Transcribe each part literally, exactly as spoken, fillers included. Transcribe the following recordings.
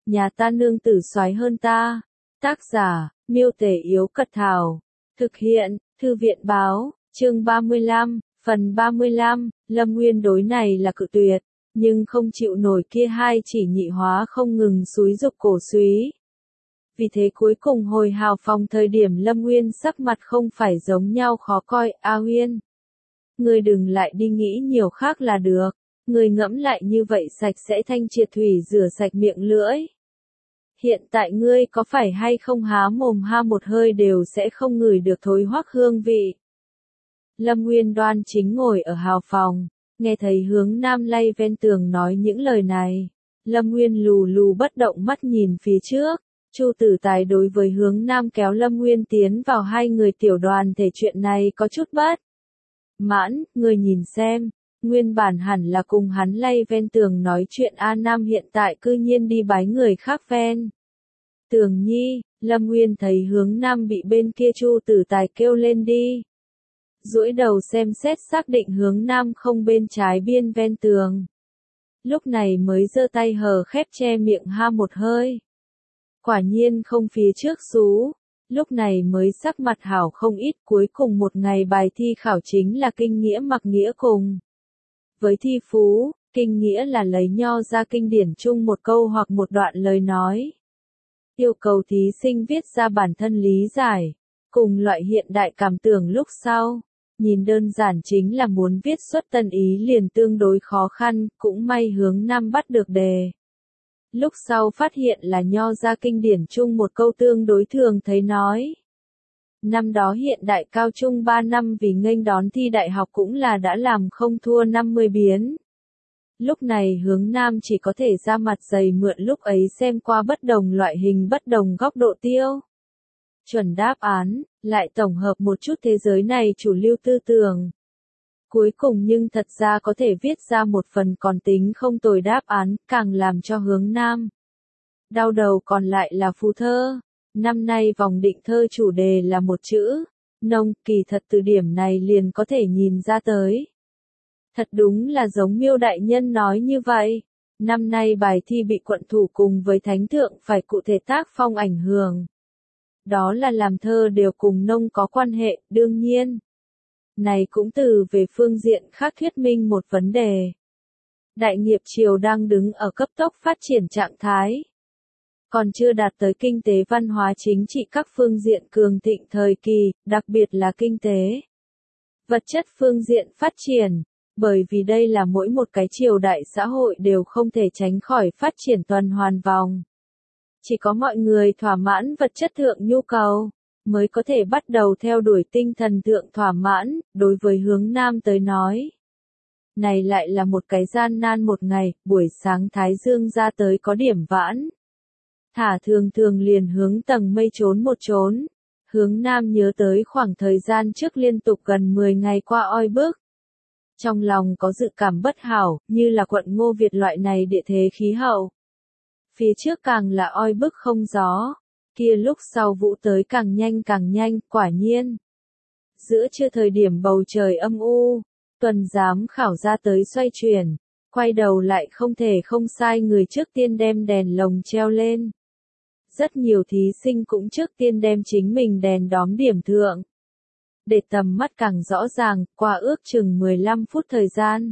nhà ta nương tử soái hơn ta. Tác giả, Miêu Tể Yếu Cật Thảo. Thực hiện, Thư viện Báo, chương ba mươi lăm, phần ba mươi lăm, Lâm Nguyên đối này là cự tuyệt, nhưng không chịu nổi kia hai chỉ nhị hóa không ngừng xúi giục cổ súy. Vì thế cuối cùng hồi hào phòng thời điểm Lâm Nguyên sắc mặt không phải giống nhau khó coi. A Huyên, ngươi đừng lại đi nghĩ nhiều khác là được, ngươi ngẫm lại như vậy sạch sẽ thanh triệt thủy rửa sạch miệng lưỡi. Hiện tại ngươi có phải hay không há mồm ha một hơi đều sẽ không ngửi được thối hoắc hương vị. Lâm Nguyên đoan chính ngồi ở hào phòng, nghe thấy Hướng Nam lay ven tường nói những lời này. Lâm Nguyên lù lù bất động mắt nhìn phía trước. Chu Tử Tài đối với Hướng Nam kéo Lâm Nguyên tiến vào hai người tiểu đoàn thể chuyện này có chút bất mãn. Người nhìn xem, nguyên bản hẳn là cùng hắn lay ven tường nói chuyện A Nam hiện tại cư nhiên đi bái người khác ven tường nhi. Lâm Nguyên thấy Hướng Nam bị bên kia Chu Tử Tài kêu lên đi, duỗi đầu xem xét xác định Hướng Nam không bên trái biên ven tường, lúc này mới giơ tay hờ khép che miệng ha một hơi. Quả nhiên không phía trước xú, lúc này mới sắc mặt hảo không ít. Cuối cùng một ngày bài thi khảo chính là kinh nghĩa mặc nghĩa cùng với thi phú. Kinh nghĩa là lấy nho ra kinh điển chung một câu hoặc một đoạn lời nói, yêu cầu thí sinh viết ra bản thân lý giải, cùng loại hiện đại cảm tưởng. Lúc sau, nhìn đơn giản chính là muốn viết xuất tân ý liền tương đối khó khăn, cũng may Hướng Nam bắt được đề. Lúc sau phát hiện là nho ra kinh điển chung một câu tương đối thường thấy nói. Năm đó hiện đại cao trung ba năm vì nghênh đón thi đại học cũng là đã làm không thua năm mươi biến. Lúc này Hướng Nam chỉ có thể ra mặt dày mượn lúc ấy xem qua bất đồng loại hình bất đồng góc độ tiêu chuẩn đáp án, lại tổng hợp một chút thế giới này chủ lưu tư tưởng. Cuối cùng nhưng thật ra có thể viết ra một phần còn tính không tồi đáp án, càng làm cho Hướng Nam đau đầu còn lại là phú thơ. Năm nay vòng định thơ chủ đề là một chữ nông, kỳ thật từ điểm này liền có thể nhìn ra tới. Thật đúng là giống Miêu đại nhân nói như vậy. Năm nay bài thi bị quận thủ cùng với thánh thượng phải cụ thể tác phong ảnh hưởng. Đó là làm thơ đều cùng nông có quan hệ, đương nhiên. Này cũng từ về phương diện khác thuyết minh một vấn đề. Đại nghiệp triều đang đứng ở cấp tốc phát triển trạng thái, còn chưa đạt tới kinh tế văn hóa chính trị các phương diện cường thịnh thời kỳ, đặc biệt là kinh tế vật chất phương diện phát triển, bởi vì đây là mỗi một cái triều đại xã hội đều không thể tránh khỏi phát triển tuần hoàn vòng. Chỉ có mọi người thỏa mãn vật chất thượng nhu cầu, mới có thể bắt đầu theo đuổi tinh thần thượng thỏa mãn. Đối với Hướng Nam tới nói, này lại là một cái gian nan một ngày. Buổi sáng thái dương ra tới có điểm vãn, thả thường thường liền hướng tầng mây trốn một trốn. Hướng Nam nhớ tới khoảng thời gian trước liên tục gần mười ngày qua oi bức, trong lòng có dự cảm bất hảo, như là quận Ngô Việt loại này địa thế khí hậu. Phía trước càng là oi bức không gió, kia lúc sau vũ tới càng nhanh càng nhanh. Quả nhiên, giữa trưa thời điểm bầu trời âm u, tuần giám khảo ra tới xoay chuyển, quay đầu lại không thể không sai người trước tiên đem đèn lồng treo lên. Rất nhiều thí sinh cũng trước tiên đem chính mình đèn đóm điểm thượng, để tầm mắt càng rõ ràng. Qua ước chừng mười lăm phút thời gian,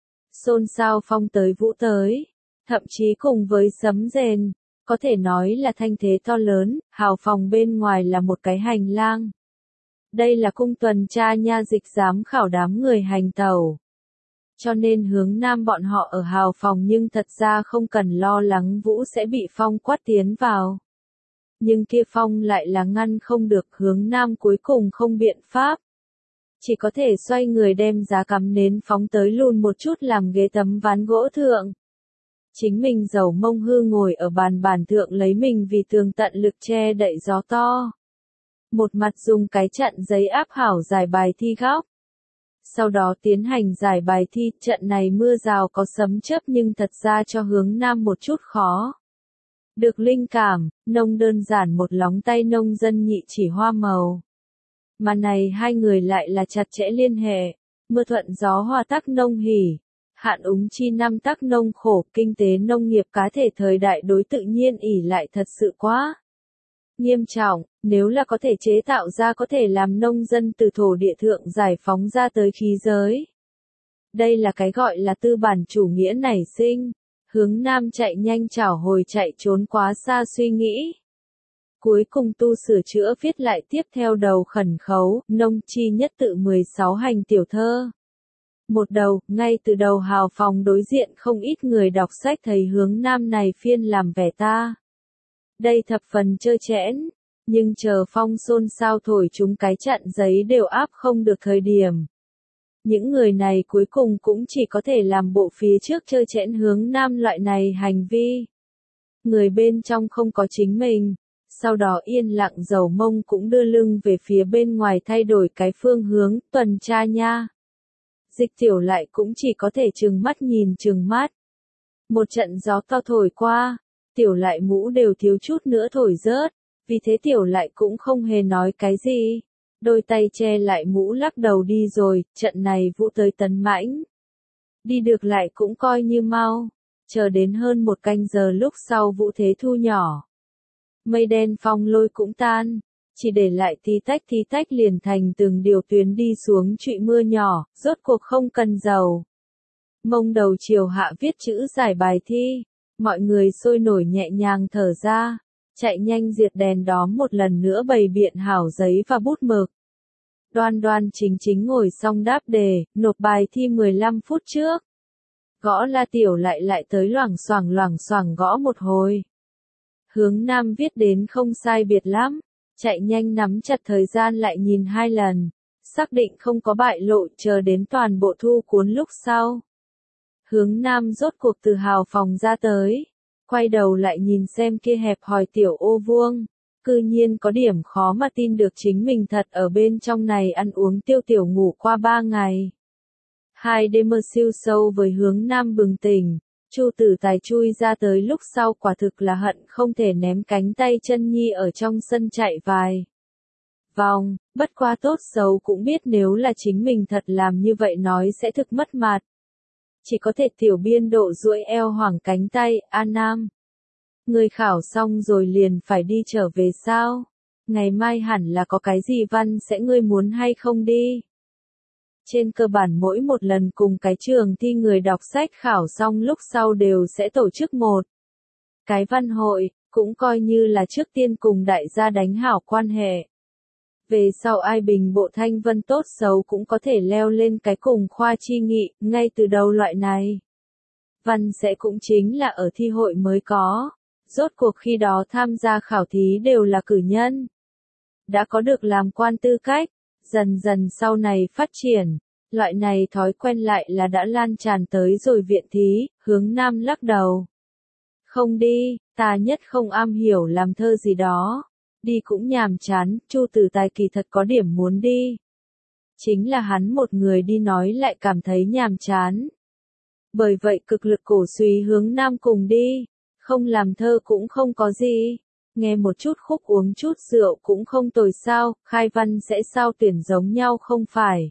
xôn xao phong tới vũ tới, thậm chí cùng với sấm rền, có thể nói là thanh thế to lớn. Hào phòng bên ngoài là một cái hành lang. Đây là cung tuần tra nha dịch giám khảo đám người hành tẩu. Cho nên Hướng Nam bọn họ ở hào phòng nhưng thật ra không cần lo lắng vũ sẽ bị phong quát tiến vào. Nhưng kia phong lại là ngăn không được. Hướng Nam cuối cùng không biện pháp, chỉ có thể xoay người đem giá cắm nến phóng tới lùn một chút làm ghế tấm ván gỗ thượng. Chính mình dầu mông hư ngồi ở bàn bàn thượng lấy mình vì tường tận lực che đậy gió to. Một mặt dùng cái chặn giấy áp hảo giải bài thi góc. Sau đó tiến hành giải bài thi. Trận này mưa rào có sấm chớp nhưng thật ra cho Hướng Nam một chút khó được linh cảm. Nông đơn giản một lóng tay nông dân nhị chỉ hoa màu, mà này hai người lại là chặt chẽ liên hệ. Mưa thuận gió hòa tắc nông hỉ, Hạn úng chi năm tác nông khổ, kinh tế nông nghiệp cá thể thời đại đối tự nhiên ỷ lại thật sự quá nghiêm trọng, nếu là có thể chế tạo ra có thể làm nông dân từ thổ địa thượng giải phóng ra tới khí giới. Đây là cái gọi là tư bản chủ nghĩa nảy sinh. Hướng Nam chạy nhanh chảo hồi chạy trốn quá xa suy nghĩ. Cuối cùng tu sửa chữa viết lại tiếp theo đầu khẩn khấu, nông chi nhất tự mười sáu hành tiểu thơ. Một đầu, ngay từ đầu hào phòng đối diện không ít người đọc sách thấy Hướng Nam này phiên làm vẻ ta. Đây thập phần trơ trẽn, nhưng chờ phong xôn xao thổi chúng cái chặn giấy đều áp không được thời điểm. Những người này cuối cùng cũng chỉ có thể làm bộ phía trước trơ trẽn Hướng Nam loại này hành vi. Người bên trong không có chính mình, sau đó yên lặng dầu mông cũng đưa lưng về phía bên ngoài thay đổi cái phương hướng, tuần tra nha. Dịch tiểu lại cũng chỉ có thể trừng mắt nhìn trừng mắt. Một trận gió to thổi qua, tiểu lại mũ đều thiếu chút nữa thổi rớt, vì thế tiểu lại cũng không hề nói cái gì. Đôi tay che lại mũ lắc đầu đi rồi, trận này vũ tới tấn mãnh. Đi được lại cũng coi như mau, chờ đến hơn một canh giờ lúc sau vũ thế thu nhỏ. Mây đen phong lôi cũng tan, chỉ để lại tí tách tí tách liền thành từng điều tuyến đi xuống trụy mưa nhỏ, rốt cuộc không cần dầu. Mông đầu chiều hạ viết chữ giải bài thi, mọi người sôi nổi nhẹ nhàng thở ra, chạy nhanh diệt đèn đóm một lần nữa bày biện hảo giấy và bút mực. Đoan đoan chính chính ngồi xong đáp đề, nộp bài thi mười lăm phút trước. Gõ la tiểu lại lại tới loảng xoảng loảng xoảng gõ một hồi. Hướng Nam viết đến không sai biệt lắm, chạy nhanh nắm chặt thời gian lại nhìn hai lần, xác định không có bại lộ chờ đến toàn bộ thu cuốn lúc sau. Hướng Nam rốt cuộc từ hào phòng ra tới, quay đầu lại nhìn xem kia hẹp hòi tiểu ô vuông, cư nhiên có điểm khó mà tin được chính mình thật ở bên trong này ăn uống tiêu tiểu ngủ qua ba ngày. Hai đêm mơ siêu sâu với Hướng Nam bừng tỉnh, Chu Tử Tài chui ra tới lúc sau quả thực là hận không thể ném cánh tay chân nhi ở trong sân chạy vài vòng, bất quá tốt xấu cũng biết nếu là chính mình thật làm như vậy nói sẽ thực mất mặt. Chỉ có thể tiểu biên độ duỗi eo hoảng cánh tay, A Nam. Người khảo xong rồi liền phải đi trở về sao? Ngày mai hẳn là có cái gì văn sẽ ngươi muốn hay không đi? Trên cơ bản mỗi một lần cùng cái trường thi người đọc sách khảo xong lúc sau đều sẽ tổ chức một cái văn hội, cũng coi như là trước tiên cùng đại gia đánh hảo quan hệ. Về sau ai bình bộ thanh vân tốt xấu cũng có thể leo lên cái cùng khoa chi nghị, ngay từ đầu loại này. Văn sẽ cũng chính là ở thi hội mới có, rốt cuộc khi đó tham gia khảo thí đều là cử nhân. Đã có được làm quan tư cách, dần dần sau này phát triển, loại này thói quen lại là đã lan tràn tới rồi viện thí, Hướng Nam lắc đầu. Không đi, ta nhất không am hiểu làm thơ gì đó. Đi cũng nhàm chán, Chu Tử Tài kỳ thật có điểm muốn đi. Chính là hắn một người đi nói lại cảm thấy nhàm chán. Bởi vậy cực lực cổ suý Hướng Nam cùng đi, không làm thơ cũng không có gì. Nghe một chút khúc uống chút rượu cũng không tồi sao, khai văn sẽ sao tuyển giống nhau không phải.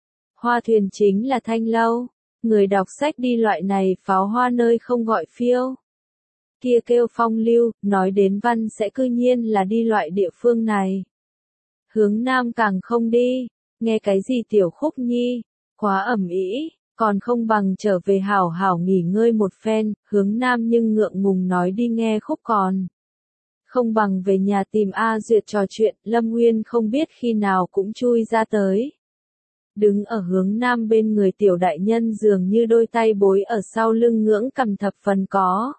Hoa thuyền chính là thanh lâu, người đọc sách đi loại này pháo hoa nơi không gọi phiêu. Kia kêu phong lưu, nói đến văn sẽ cư nhiên là đi loại địa phương này. Hướng Nam càng không đi, nghe cái gì tiểu khúc nhi, quá ẩm ĩ, còn không bằng trở về hảo hảo nghỉ ngơi một phen, Hướng Nam nhưng ngượng ngùng nói đi nghe khúc còn. Không bằng về nhà tìm A Duyệt trò chuyện, Lâm Nguyên không biết khi nào cũng chui ra tới. Đứng ở Hướng Nam bên người tiểu đại nhân dường như đôi tay bối ở sau lưng ngưỡng cầm thập phần có.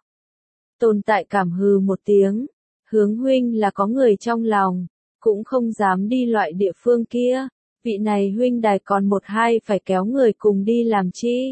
Tồn tại cảm hừ một tiếng, Hướng huynh là có người trong lòng, cũng không dám đi loại địa phương kia, vị này huynh đài còn một hai phải kéo người cùng đi làm chi.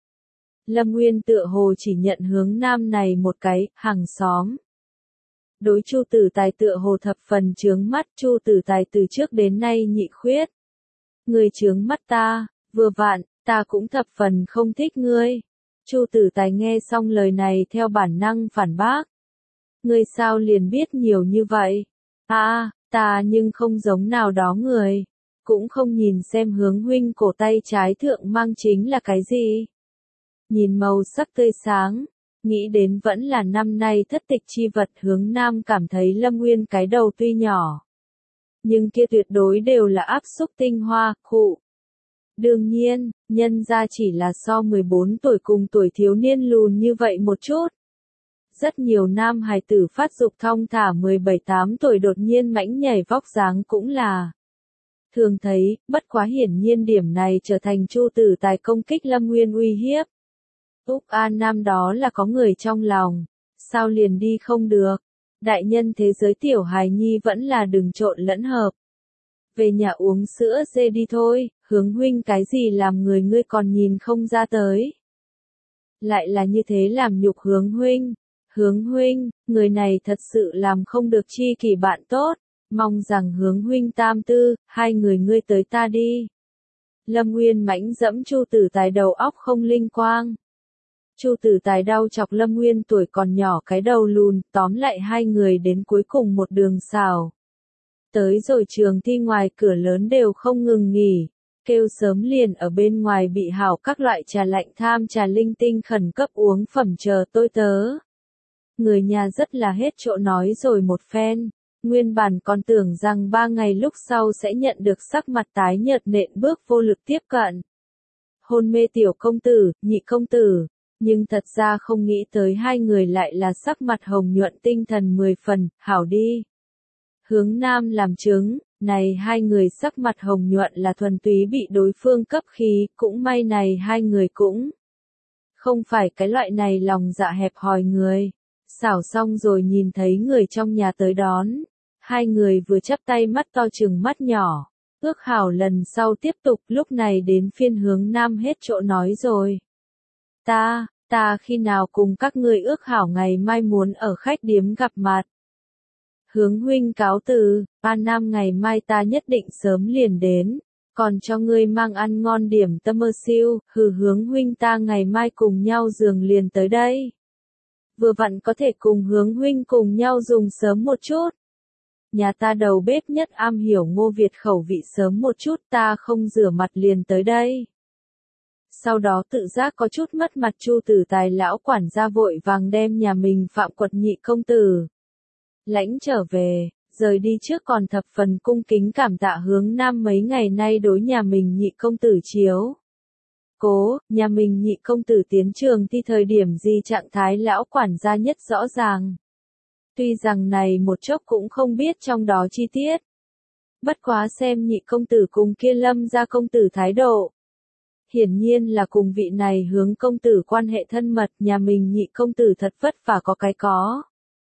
Lâm Nguyên tựa hồ chỉ nhận Hướng Nam này một cái, hàng xóm. Đối Chu Tử Tài tựa hồ thập phần chướng mắt, Chu Tử Tài từ trước đến nay nhị khuyết. Người chướng mắt ta, vừa vặn, ta cũng thập phần không thích ngươi. Chu Tử Tài nghe xong lời này theo bản năng phản bác. Ngươi sao liền biết nhiều như vậy? À, ta nhưng không giống nào đó người. Cũng không nhìn xem Hướng huynh cổ tay trái thượng mang chính là cái gì. nhìn màu sắc tươi sáng, nghĩ đến vẫn là năm nay thất tịch chi vật. Hướng Nam cảm thấy Lâm Nguyên cái đầu tuy nhỏ, nhưng kia tuyệt đối đều là áp xúc tinh hoa, khụ. Đương nhiên, nhân ra chỉ là so mười bốn tuổi cùng tuổi thiếu niên lùn như vậy một chút. Rất nhiều nam hài tử phát dục thong thả mười bảy tám tuổi đột nhiên mãnh nhảy vóc dáng cũng là thường thấy, bất quá hiển nhiên điểm này trở thành Chu Tử Tài công kích Lâm Nguyên uy hiếp. Úc An Nam đó là có người trong lòng, sao liền đi không được. Đại nhân thế giới tiểu hài nhi vẫn là đừng trộn lẫn hợp. Về nhà uống sữa dê đi thôi, Hướng huynh cái gì làm người ngươi còn nhìn không ra tới. Lại là như thế làm nhục Hướng huynh. Hướng huynh, người này thật sự làm không được chi kỷ bạn tốt, mong rằng Hướng huynh tam tư, hai người ngươi tới ta đi. Lâm Nguyên mãnh dẫm Chu Tử Tài đầu óc không linh quang. Chu Tử Tài đau chọc Lâm Nguyên tuổi còn nhỏ cái đầu lùn, tóm lại hai người đến cuối cùng một đường xào. Tới rồi trường thi ngoài cửa lớn đều không ngừng nghỉ, kêu sớm liền ở bên ngoài bị hảo các loại trà lạnh tham trà linh tinh khẩn cấp uống phẩm chờ tôi tớ. Người nhà rất là hết chỗ nói rồi một phen, nguyên bản còn tưởng rằng ba ngày lúc sau sẽ nhận được sắc mặt tái nhợt nện bước vô lực tiếp cận. Hôn mê tiểu công tử, nhị công tử, nhưng thật ra không nghĩ tới hai người lại là sắc mặt hồng nhuận tinh thần mười phần, hảo đi. Hướng Nam làm chứng, này hai người sắc mặt hồng nhuận là thuần túy bị đối phương cấp khí, cũng may này hai người cũng không phải cái loại này lòng dạ hẹp hòi người. Xảo xong rồi nhìn thấy người trong nhà tới đón, hai người vừa chắp tay mắt to chừng mắt nhỏ, ước hảo lần sau tiếp tục. Lúc này đến phiên Hướng Nam hết chỗ nói rồi. Ta, ta khi nào cùng các ngươi ước hảo ngày mai muốn ở khách điếm gặp mặt. Hướng huynh cáo từ, An Nam ngày mai ta nhất định sớm liền đến, còn cho ngươi mang ăn ngon điểm tâm mơ siêu, hừ Hướng huynh ta ngày mai cùng nhau giường liền tới đây. Vừa vặn có thể cùng Hướng huynh cùng nhau dùng sớm một chút. Nhà ta đầu bếp nhất am hiểu Ngô Việt khẩu vị sớm một chút ta không rửa mặt liền tới đây. Sau đó tự giác có chút mất mặt Chu Tử Tài lão quản gia vội vàng đem nhà mình Phạm Quật nhị công tử lãnh trở về, rời đi trước còn thập phần cung kính cảm tạ Hướng Nam mấy ngày nay đối nhà mình nhị công tử chiếu. Cố, nhà mình nhị công tử tiến trường thi thời điểm gì trạng thái lão quản gia nhất rõ ràng. Tuy rằng này một chốc cũng không biết trong đó chi tiết. Bất quá xem nhị công tử cùng kia Lâm gia công tử thái độ. Hiển nhiên là cùng vị này Hướng công tử quan hệ thân mật, nhà mình nhị công tử thật vất vả có cái có.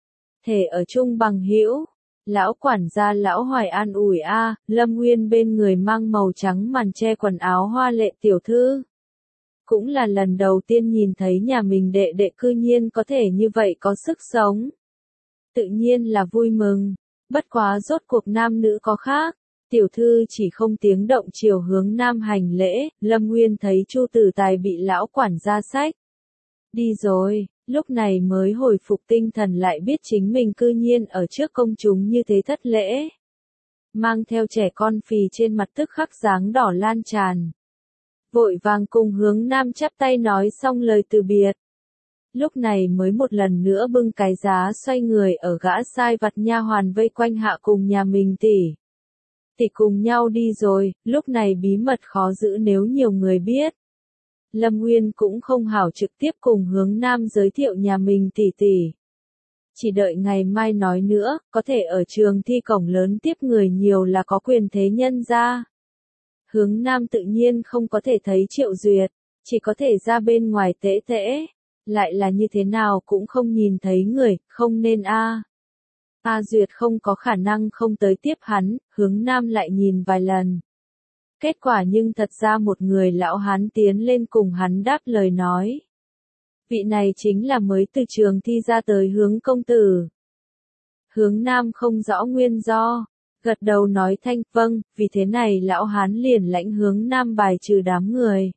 Thể ở chung bằng hữu. Lão quản gia lão hoài an ủi a, Lâm Nguyên bên người mang màu trắng màn che quần áo hoa lệ tiểu thư. Cũng là lần đầu tiên nhìn thấy nhà mình đệ đệ cư nhiên có thể như vậy có sức sống. Tự nhiên là vui mừng, bất quá rốt cuộc nam nữ có khác. Tiểu thư chỉ không tiếng động chiều Hướng Nam hành lễ, Lâm Nguyên thấy Chu Tử Tài bị lão quản gia xách. Đi rồi, lúc này mới hồi phục tinh thần lại biết chính mình cư nhiên ở trước công chúng như thế thất lễ. Mang theo trẻ con phì trên mặt tức khắc dáng đỏ lan tràn. Vội vàng cùng Hướng Nam chắp tay nói xong lời từ biệt. Lúc này mới một lần nữa bưng cái giá xoay người ở gã sai vặt nha hoàn vây quanh hạ cùng nhà mình tỷ. Tỷ cùng nhau đi rồi, lúc này bí mật khó giữ nếu nhiều người biết. Lâm Nguyên cũng không hảo trực tiếp cùng Hướng Nam giới thiệu nhà mình tỷ tỷ. Chỉ đợi ngày mai nói nữa, có thể ở trường thi cổng lớn tiếp người nhiều là có quyền thế nhân ra. Hướng Nam tự nhiên không có thể thấy Triệu Duyệt, chỉ có thể ra bên ngoài tễ tễ. Lại là như thế nào cũng không nhìn thấy người, không nên a. A Duyệt không có khả năng không tới tiếp hắn, Hướng Nam lại nhìn vài lần. Kết quả nhưng thật ra một người lão hán tiến lên cùng hắn đáp lời nói. Vị này chính là mới từ trường thi ra tới Hướng công tử. Hướng Nam không rõ nguyên do, gật đầu nói thanh vâng, vì thế này lão hán liền lãnh Hướng Nam bài trừ đám người.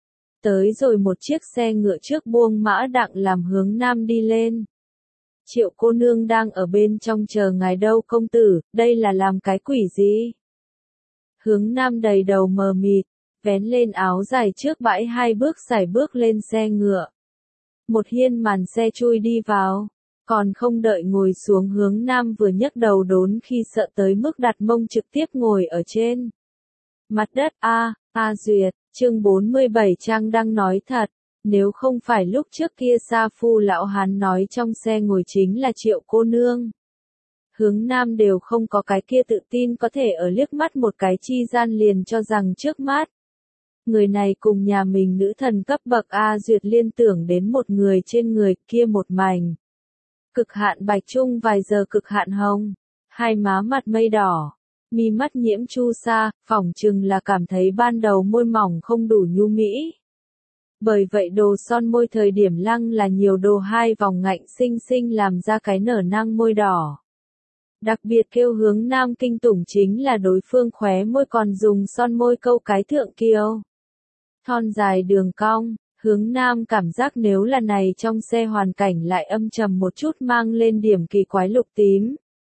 Tới rồi một chiếc xe ngựa trước buông mã đặng làm Hướng Nam đi lên. Triệu cô nương đang ở bên trong chờ ngài đâu công tử, đây là làm cái quỷ gì? Hướng Nam đầy đầu mờ mịt, vén lên áo dài trước bãi hai bước sải bước lên xe ngựa. Một hiên màn xe chui đi vào, còn không đợi ngồi xuống Hướng Nam vừa nhấc đầu đốn khi sợ tới mức đặt mông trực tiếp ngồi ở trên mặt đất. A, A Duyệt, chương bốn mươi bảy trang đang nói thật, nếu không phải lúc trước kia Sa Phu lão hán nói trong xe ngồi chính là Triệu cô nương. Hướng Nam đều không có cái kia tự tin có thể ở liếc mắt một cái chi gian liền cho rằng trước mắt. Người này cùng nhà mình nữ thần cấp bậc A Duyệt liên tưởng đến một người trên người kia một mảnh. Cực hạn bạch trung vài giờ cực hạn hồng, hai má mặt mây đỏ, mi mắt nhiễm chu sa, phỏng chừng là cảm thấy ban đầu môi mỏng không đủ nhu mỹ. Bởi vậy đồ son môi thời điểm lăng là nhiều đồ hai vòng ngạnh xinh xinh làm ra cái nở nang môi đỏ. Đặc biệt kêu Hướng Nam kinh tủng chính là đối phương khóe môi còn dùng son môi câu cái thượng kiêu. Thon dài đường cong, Hướng Nam cảm giác nếu là này trong xe hoàn cảnh lại âm trầm một chút mang lên điểm kỳ quái lục tím.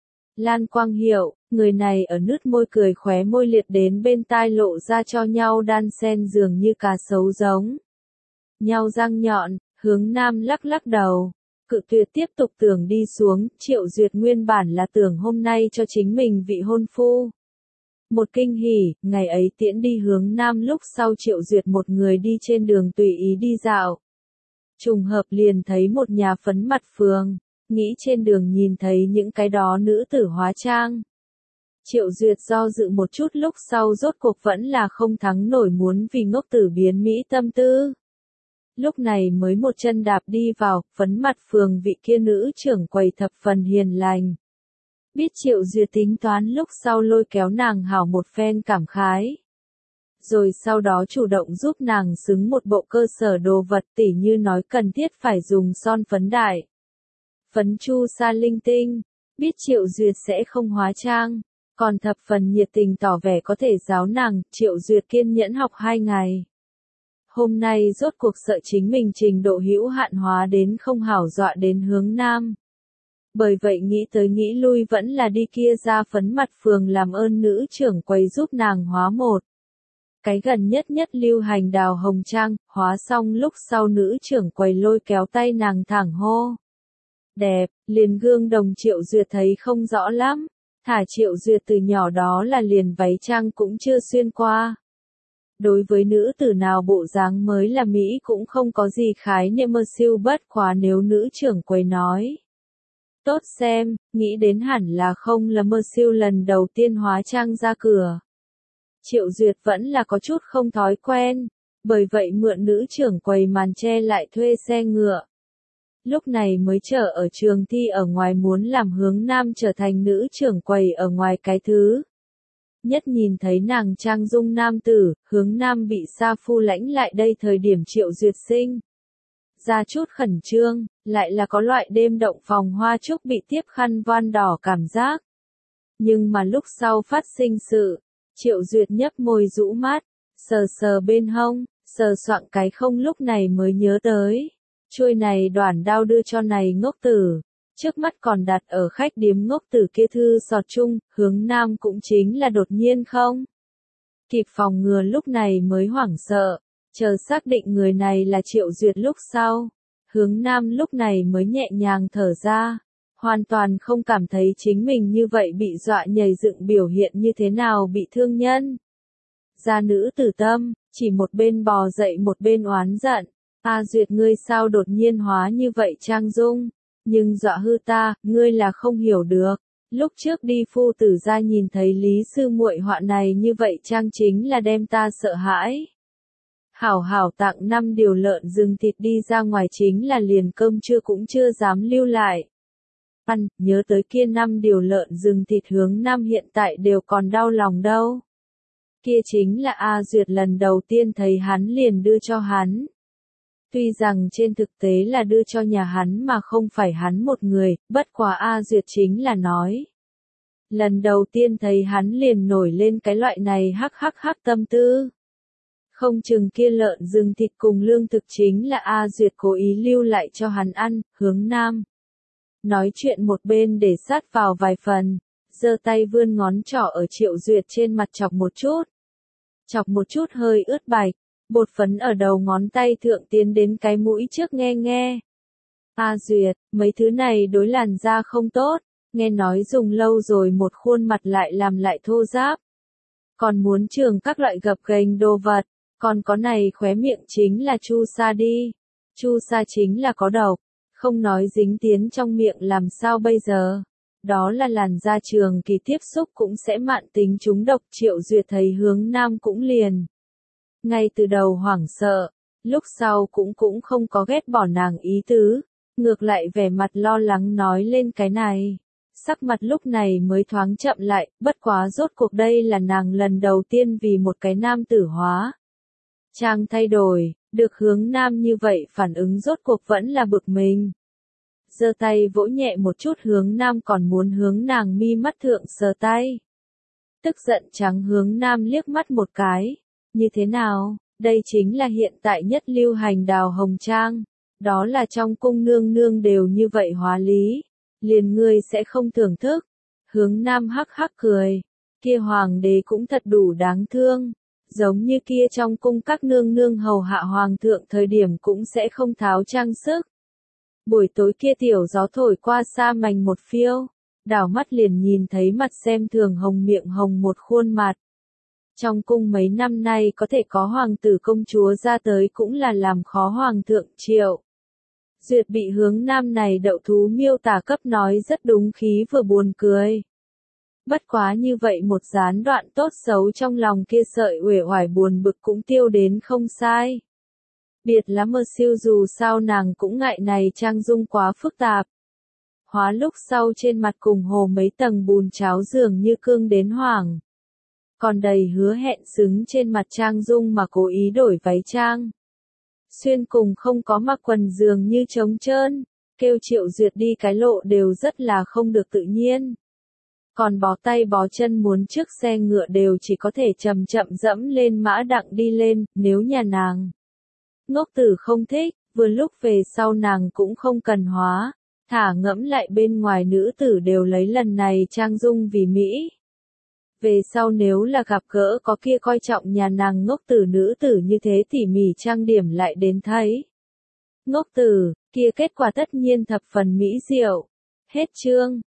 Lan Quang Hiệu, người này ở nứt môi cười khóe môi liệt đến bên tai lộ ra cho nhau đan sen dường như cá sấu giống. Nhau răng nhọn, Hướng Nam lắc lắc đầu. Cự tuyệt tiếp tục tưởng đi xuống, Triệu Duyệt nguyên bản là tưởng hôm nay cho chính mình vị hôn phu. Một kinh hỉ, ngày ấy tiễn đi Hướng Nam lúc sau Triệu Duyệt một người đi trên đường tùy ý đi dạo. Trùng hợp liền thấy một nhà phấn mặt phường, nghĩ trên đường nhìn thấy những cái đó nữ tử hóa trang. Triệu Duyệt do dự một chút lúc sau rốt cuộc vẫn là không thắng nổi muốn vì ngốc tử biến Mỹ tâm tư. Lúc này mới một chân đạp đi vào, phấn mặt phường vị kia nữ trưởng quầy thập phần hiền lành. Biết Triệu Duyệt tính toán lúc sau lôi kéo nàng hảo một phen cảm khái. Rồi sau đó chủ động giúp nàng xứng một bộ cơ sở đồ vật tỉ như nói cần thiết phải dùng son phấn đại. Phấn chu sa linh tinh, biết Triệu Duyệt sẽ không hóa trang, còn thập phần nhiệt tình tỏ vẻ có thể giáo nàng, Triệu Duyệt kiên nhẫn học hai ngày. Hôm nay rốt cuộc sợ chính mình trình độ hữu hạn hóa đến không hảo dọa đến Hướng Nam. Bởi vậy nghĩ tới nghĩ lui vẫn là đi kia ra phấn mặt phường làm ơn nữ trưởng quầy giúp nàng hóa một. Cái gần nhất nhất lưu hành đào hồng trang, hóa xong lúc sau nữ trưởng quầy lôi kéo tay nàng thẳng hô. Đẹp, liền gương đồng Triệu Duyệt thấy không rõ lắm, thả Triệu Duyệt từ nhỏ đó là liền váy trang cũng chưa xuyên qua. Đối với nữ tử nào bộ dáng mới là Mỹ cũng không có gì khái niệm mơ siêu bất quá nếu nữ trưởng quầy nói. Tốt xem, nghĩ đến hẳn là không là mơ siêu lần đầu tiên hóa trang ra cửa. Triệu Duyệt vẫn là có chút không thói quen, bởi vậy mượn nữ trưởng quầy màn che lại thuê xe ngựa. Lúc này mới chờ ở trường thi ở ngoài muốn làm Hướng Nam trở thành nữ trưởng quầy ở ngoài cái thứ. Nhất nhìn thấy nàng trang dung nam tử, Hướng Nam bị Sa Phu lãnh lại đây thời điểm Triệu Duyệt sinh. Ra chút khẩn trương, lại là có loại đêm động phòng hoa trúc bị tiếp khăn voan đỏ cảm giác. Nhưng mà lúc sau phát sinh sự, Triệu Duyệt nhấp môi rũ mắt, sờ sờ bên hông, sờ soạng cái không lúc này mới nhớ tới. Chuôi này đoản đao đưa cho này ngốc tử, trước mắt còn đặt ở khách điếm ngốc tử kia thư sọt chung, Hướng Nam cũng chính là đột nhiên không. Kịp phòng ngừa lúc này mới hoảng sợ, chờ xác định người này là Triệu Duyệt lúc sau. Hướng Nam lúc này mới nhẹ nhàng thở ra, hoàn toàn không cảm thấy chính mình như vậy bị dọa nhảy dựng biểu hiện như thế nào bị thương nhân. Gia nữ tử tâm, chỉ một bên bò dậy một bên oán giận. A Duyệt ngươi sao đột nhiên hóa như vậy trang dung, nhưng dọa hư ta, ngươi là không hiểu được. Lúc trước đi phu tử gia nhìn thấy Lý sư muội họa này như vậy trang chính là đem ta sợ hãi. Hảo hảo tặng năm điều lợn rừng thịt đi ra ngoài chính là liền cơm trưa cũng chưa dám lưu lại. Ăn, nhớ tới kia năm điều lợn rừng thịt Hướng Nam hiện tại đều còn đau lòng đâu. Kia chính là A Duyệt lần đầu tiên thấy hắn liền đưa cho hắn. Tuy rằng trên thực tế là đưa cho nhà hắn mà không phải hắn một người, bất quá A Duyệt chính là nói. Lần đầu tiên thấy hắn liền nổi lên cái loại này hắc hắc hắc tâm tư. Không chừng kia lợn rừng thịt cùng lương thực chính là A Duyệt cố ý lưu lại cho hắn ăn, Hướng Nam. Nói chuyện một bên để sát vào vài phần, giơ tay vươn ngón trỏ ở Triệu Duyệt trên mặt chọc một chút. chọc một chút hơi ướt bạch, bột phấn ở đầu ngón tay thượng tiến đến cái mũi trước nghe nghe. A Duyệt, mấy thứ này đối làn da không tốt, nghe nói dùng lâu rồi một khuôn mặt lại làm lại thô ráp. Còn muốn trường các loại gập ghềnh đồ vật, còn có này khóe miệng chính là chu sa đi. Chu sa chính là có độc, không nói dính tiến trong miệng làm sao bây giờ. Đó là làn da trường kỳ tiếp xúc cũng sẽ mạn tính trúng độc. Triệu Duyệt thấy Hướng Nam cũng liền. Ngay từ đầu hoảng sợ, lúc sau cũng cũng không có ghét bỏ nàng ý tứ, ngược lại vẻ mặt lo lắng nói lên cái này. Sắc mặt lúc này mới thoáng chậm lại, bất quá rốt cuộc đây là nàng lần đầu tiên vì một cái nam tử hóa. Trang thay đổi, được Hướng Nam như vậy phản ứng rốt cuộc vẫn là bực mình. Giơ tay vỗ nhẹ một chút Hướng Nam còn muốn hướng nàng mi mắt thượng sờ tay. Tức giận trắng Hướng Nam liếc mắt một cái. Như thế nào, đây chính là hiện tại nhất lưu hành đào hồng trang. Đó là trong cung nương nương đều như vậy hóa lý. Liền ngươi sẽ không thưởng thức. Hướng Nam hắc hắc cười. Kia hoàng đế cũng thật đủ đáng thương. Giống như kia trong cung các nương nương hầu hạ hoàng thượng thời điểm cũng sẽ không tháo trang sức. Buổi tối kia tiểu gió thổi qua xa mành một phiêu. Đảo mắt liền nhìn thấy mặt xem thường hồng miệng hồng một khuôn mặt. Trong cung mấy năm nay có thể có hoàng tử công chúa ra tới cũng là làm khó hoàng thượng Triệu. Duyệt bị Hướng Nam này đậu thú miêu tả cấp nói rất đúng khí vừa buồn cười. Bất quá như vậy một gián đoạn tốt xấu trong lòng kia sợi uể oải buồn bực cũng tiêu đến không sai. Biệt lắm mơ siêu dù sao nàng cũng ngại này trang dung quá phức tạp. Hóa lúc sau trên mặt cùng hồ mấy tầng bùn cháo dường như cương đến hoảng. Còn đầy hứa hẹn xứng trên mặt trang dung mà cố ý đổi váy trang. Xuyên cùng không có mặc quần dường như trống trơn, kêu Triệu Duyệt đi cái lộ đều rất là không được tự nhiên. Còn bó tay bó chân muốn trước xe ngựa đều chỉ có thể chậm chậm dẫm lên mã đặng đi lên, nếu nhà nàng. Ngốc tử không thích, vừa lúc về sau nàng cũng không cần hóa, thả ngẫm lại bên ngoài nữ tử đều lấy lần này trang dung vì Mỹ. Về sau nếu là gặp gỡ có kia coi trọng nhà nàng ngốc tử nữ tử như thế tỉ mỉ trang điểm lại đến thấy. Ngốc tử, kia kết quả tất nhiên thập phần mỹ diệu. Hết chương.